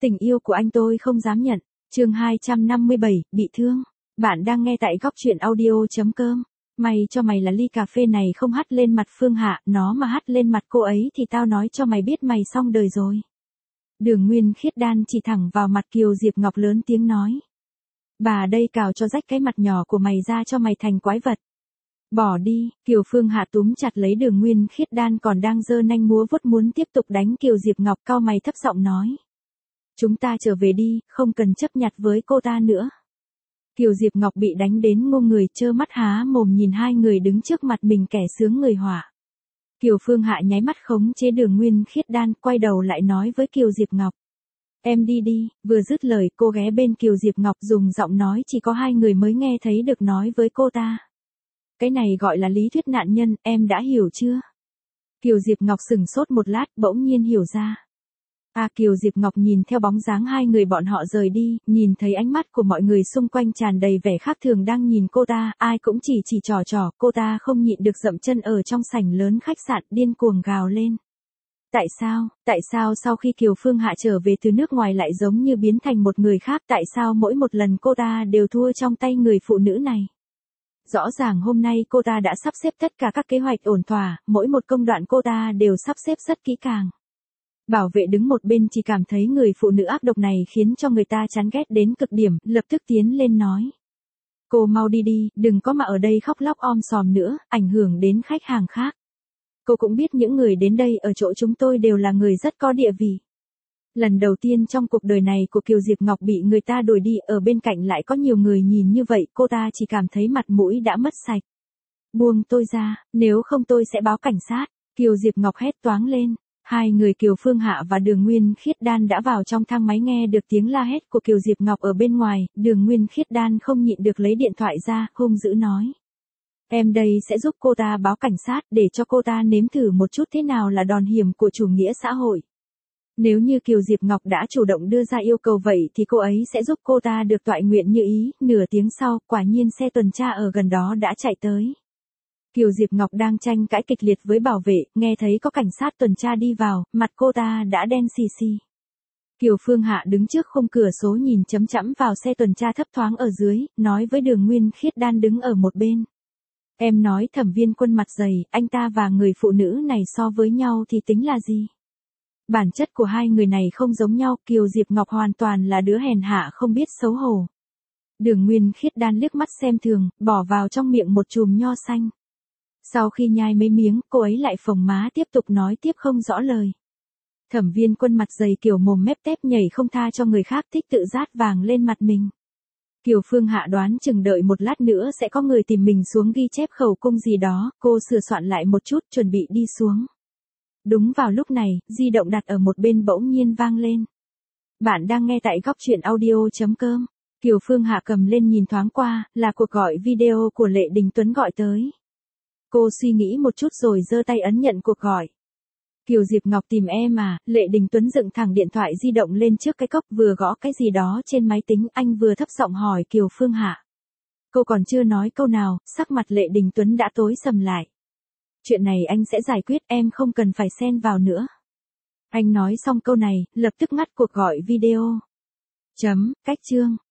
Tình yêu của anh tôi không dám nhận. Chương 257, bị thương. Bạn đang nghe tại góc truyện audio.com. May cho mày là ly cà phê này không hắt lên mặt Phương Hạ, nó mà hắt lên mặt cô ấy thì tao nói cho mày biết mày xong đời rồi. Đường Nguyên Khiết đan chỉ thẳng vào mặt Kiều Diệp Ngọc lớn tiếng nói. Bà đây cào cho rách cái mặt nhỏ của mày ra cho mày thành quái vật. Bỏ đi, Kiều Phương Hạ túm chặt lấy Đường Nguyên Khiết đan còn đang giơ nanh múa vuốt muốn tiếp tục đánh Kiều Diệp Ngọc, cau mày thấp giọng nói. Chúng ta trở về đi, không cần chấp nhặt với cô ta nữa. Kiều Diệp Ngọc bị đánh đến ngu người, trơ mắt há mồm nhìn hai người đứng trước mặt mình kẻ sướng người họa. Kiều Phương Hạ nháy mắt khống chế Đường Nguyên Khiết đan, quay đầu lại nói với Kiều Diệp Ngọc. Em đi đi, vừa dứt lời cô ghé bên Kiều Diệp Ngọc dùng giọng nói chỉ có hai người mới nghe thấy được nói với cô ta. Cái này gọi là lý thuyết nạn nhân, em đã hiểu chưa? Kiều Diệp Ngọc sững sốt một lát, bỗng nhiên hiểu ra. Kiều Diệp Ngọc nhìn theo bóng dáng hai người bọn họ rời đi, nhìn thấy ánh mắt của mọi người xung quanh tràn đầy vẻ khác thường đang nhìn cô ta, ai cũng chỉ trò, cô ta không nhịn được dậm chân ở trong sảnh lớn khách sạn, điên cuồng gào lên. Tại sao sau khi Kiều Phương Hạ trở về từ nước ngoài lại giống như biến thành một người khác, tại sao mỗi một lần cô ta đều thua trong tay người phụ nữ này? Rõ ràng hôm nay cô ta đã sắp xếp tất cả các kế hoạch ổn thỏa, mỗi một công đoạn cô ta đều sắp xếp rất kỹ càng. Bảo vệ đứng một bên chỉ cảm thấy người phụ nữ ác độc này khiến cho người ta chán ghét đến cực điểm, lập tức tiến lên nói. Cô mau đi đi, đừng có mà ở đây khóc lóc om sòm nữa, ảnh hưởng đến khách hàng khác. Cô cũng biết những người đến đây ở chỗ chúng tôi đều là người rất có địa vị. Lần đầu tiên trong cuộc đời này của Kiều Diệp Ngọc bị người ta đuổi đi, ở bên cạnh lại có nhiều người nhìn như vậy, cô ta chỉ cảm thấy mặt mũi đã mất sạch. Buông tôi ra, nếu không tôi sẽ báo cảnh sát. Kiều Diệp Ngọc hét toáng lên. Hai người Kiều Phương Hạ và Đường Nguyên Khiết đan đã vào trong thang máy, nghe được tiếng la hét của Kiều Diệp Ngọc ở bên ngoài, Đường Nguyên Khiết đan không nhịn được lấy điện thoại ra, hung dữ nói. Em đây sẽ giúp cô ta báo cảnh sát để cho cô ta nếm thử một chút thế nào là đòn hiểm của chủ nghĩa xã hội. Nếu như Kiều Diệp Ngọc đã chủ động đưa ra yêu cầu vậy thì cô ấy sẽ giúp cô ta được toại nguyện như ý. Nửa tiếng sau, quả nhiên xe tuần tra ở gần đó đã chạy tới. Kiều Diệp Ngọc đang tranh cãi kịch liệt với bảo vệ, nghe thấy có cảnh sát tuần tra đi vào, mặt cô ta đã đen xì xì. Kiều Phương Hạ đứng trước khung cửa sổ nhìn chấm chẵm vào xe tuần tra thấp thoáng ở dưới, nói với Đường Nguyên Khiết đan đứng ở một bên. Em nói Thẩm Viên Quân mặt dày, anh ta và người phụ nữ này so với nhau thì tính là gì? Bản chất của hai người này không giống nhau, Kiều Diệp Ngọc hoàn toàn là đứa hèn hạ không biết xấu hổ. Đường Nguyên Khiết đan liếc mắt xem thường, bỏ vào trong miệng một chùm nho xanh. Sau khi nhai mấy miếng, cô ấy lại phồng má tiếp tục nói tiếp không rõ lời. Thẩm Viên Quân mặt dày kiểu mồm mép tép nhảy không tha cho người khác, thích tự rát vàng lên mặt mình. Kiều Phương Hạ đoán chừng đợi một lát nữa sẽ có người tìm mình xuống ghi chép khẩu cung gì đó, cô sửa soạn lại một chút chuẩn bị đi xuống. Đúng vào lúc này, di động đặt ở một bên bỗng nhiên vang lên. Bạn đang nghe tại góc truyện audio.com. Kiều Phương Hạ cầm lên nhìn thoáng qua, là cuộc gọi video của Lệ Đình Tuấn gọi tới. Cô suy nghĩ một chút rồi giơ tay ấn nhận cuộc gọi. Kiều Diệp Ngọc tìm em à? Lệ Đình Tuấn dựng thẳng điện thoại di động lên trước cái cốc, vừa gõ cái gì đó trên máy tính, anh vừa thấp giọng hỏi Kiều Phương Hạ. Cô còn chưa nói câu nào, sắc mặt Lệ Đình Tuấn đã tối sầm lại. Chuyện này anh sẽ giải quyết, em không cần phải xen vào nữa. Anh nói xong câu này, lập tức ngắt cuộc gọi video. Cách chương.